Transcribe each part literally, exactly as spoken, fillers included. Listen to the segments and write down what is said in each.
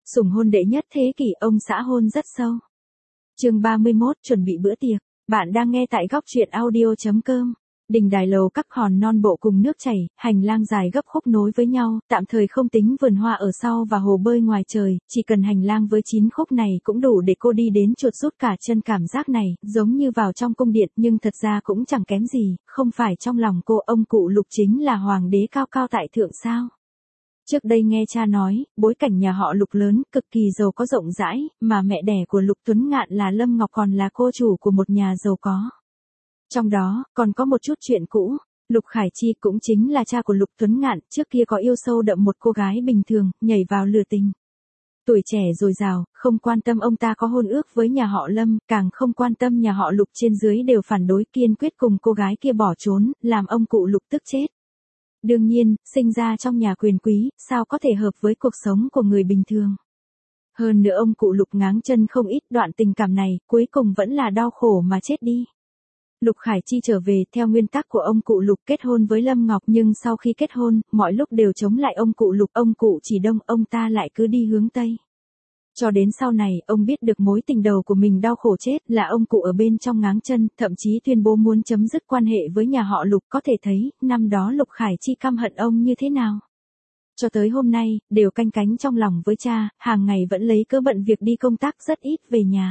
Sủng hôn đệ nhất thế kỷ, ông xã hôn rất sâu. Chương ba mươi mốt, chuẩn bị bữa tiệc. Bạn đang nghe tại góc truyện audio chấm com. Đình đài lầu các hòn non bộ cùng nước chảy, hành lang dài gấp khúc nối với nhau, tạm thời không tính vườn hoa ở sau và hồ bơi ngoài trời, chỉ cần hành lang với chín khúc này cũng đủ để cô đi đến chuột rút cả chân. Cảm giác này, giống như vào trong cung điện, nhưng thật ra cũng chẳng kém gì, không phải trong lòng cô ông cụ Lục chính là hoàng đế cao cao tại thượng sao? Trước đây nghe cha nói, bối cảnh nhà họ Lục lớn, cực kỳ giàu có rộng rãi, mà mẹ đẻ của Lục Tuấn Ngạn là Lâm Ngọc còn là cô chủ của một nhà giàu có. Trong đó, còn có một chút chuyện cũ. Lục Khải Chi cũng chính là cha của Lục Tuấn Ngạn, trước kia có yêu sâu đậm một cô gái bình thường, nhảy vào lừa tình. Tuổi trẻ dồi dào, không quan tâm ông ta có hôn ước với nhà họ Lâm, càng không quan tâm nhà họ Lục trên dưới đều phản đối, kiên quyết cùng cô gái kia bỏ trốn, làm ông cụ Lục tức chết. Đương nhiên, sinh ra trong nhà quyền quý, sao có thể hợp với cuộc sống của người bình thường. Hơn nữa ông cụ Lục ngáng chân không ít, đoạn tình cảm này, cuối cùng vẫn là đau khổ mà chết đi. Lục Khải Chi trở về theo nguyên tắc của ông cụ Lục, kết hôn với Lâm Ngọc, nhưng sau khi kết hôn, mọi lúc đều chống lại ông cụ Lục, ông cụ chỉ đông, ông ta lại cứ đi hướng Tây. Cho đến sau này, ông biết được mối tình đầu của mình đau khổ chết, là ông cụ ở bên trong ngáng chân, thậm chí tuyên bố muốn chấm dứt quan hệ với nhà họ Lục, có thể thấy, năm đó Lục Khải Chi căm hận ông như thế nào. Cho tới hôm nay, đều canh cánh trong lòng với cha, hàng ngày vẫn lấy cớ bận việc đi công tác rất ít về nhà.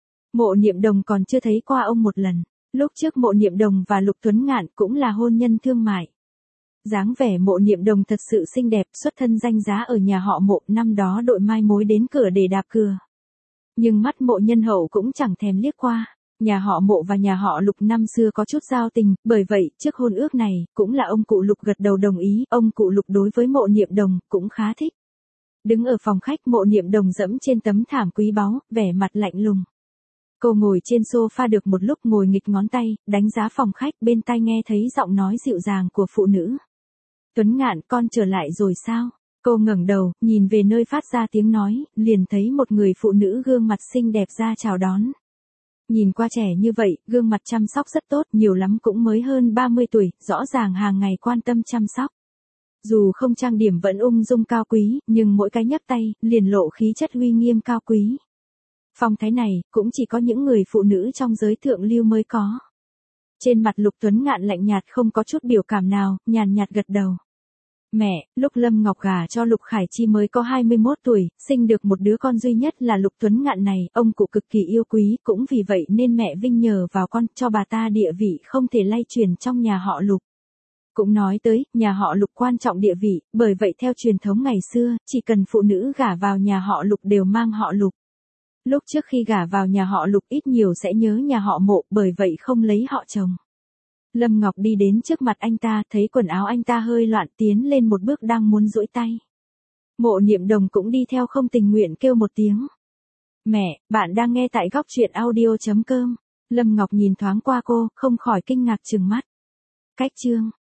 Mộ Niệm Đồng còn chưa thấy qua ông một lần. Lúc trước Mộ Niệm Đồng và Lục Tuấn Ngạn cũng là hôn nhân thương mại. Dáng vẻ Mộ Niệm Đồng thật sự xinh đẹp, xuất thân danh giá ở nhà họ Mộ, năm đó đội mai mối đến cửa để đạp cửa. Nhưng mắt Mộ Nhân Hậu cũng chẳng thèm liếc qua. Nhà họ Mộ và nhà họ Lục năm xưa có chút giao tình, bởi vậy, trước hôn ước này, cũng là ông cụ Lục gật đầu đồng ý, ông cụ Lục đối với Mộ Niệm Đồng cũng khá thích. Đứng ở phòng khách, Mộ Niệm Đồng dẫm trên tấm thảm quý báu, vẻ mặt lạnh lùng. Cô ngồi trên sofa được một lúc, ngồi nghịch ngón tay, đánh giá phòng khách, bên tai nghe thấy giọng nói dịu dàng của phụ nữ. Tuấn Ngạn, con trở lại rồi sao? Cô ngẩng đầu, nhìn về nơi phát ra tiếng nói, liền thấy một người phụ nữ gương mặt xinh đẹp ra chào đón. Nhìn qua trẻ như vậy, gương mặt chăm sóc rất tốt, nhiều lắm cũng mới hơn ba mươi tuổi, rõ ràng hàng ngày quan tâm chăm sóc. Dù không trang điểm vẫn ung dung cao quý, nhưng mỗi cái nhấc tay, liền lộ khí chất uy nghiêm cao quý. Phong thái này, cũng chỉ có những người phụ nữ trong giới thượng lưu mới có. Trên mặt Lục Tuấn Ngạn lạnh nhạt, không có chút biểu cảm nào, nhàn nhạt gật đầu. Mẹ, lúc Lâm Ngọc gả cho Lục Khải Chi mới có hai mươi mốt tuổi, sinh được một đứa con duy nhất là Lục Tuấn Ngạn này, ông cụ cực kỳ yêu quý, cũng vì vậy nên mẹ vinh nhờ vào con, cho bà ta địa vị không thể lay truyền trong nhà họ Lục. Cũng nói tới, nhà họ Lục quan trọng địa vị, bởi vậy theo truyền thống ngày xưa, chỉ cần phụ nữ gả vào nhà họ Lục đều mang họ Lục. Lúc trước khi gả vào nhà họ Lục ít nhiều sẽ nhớ nhà họ Mộ, bởi vậy không lấy họ chồng. Lâm Ngọc đi đến trước mặt anh ta, thấy quần áo anh ta hơi loạn, tiến lên một bước đang muốn duỗi tay. Mộ Niệm Đồng cũng đi theo, không tình nguyện kêu một tiếng. Mẹ, bạn đang nghe tại góc truyện audio chấm com. Lâm Ngọc nhìn thoáng qua cô, không khỏi kinh ngạc trừng mắt. Cách chương.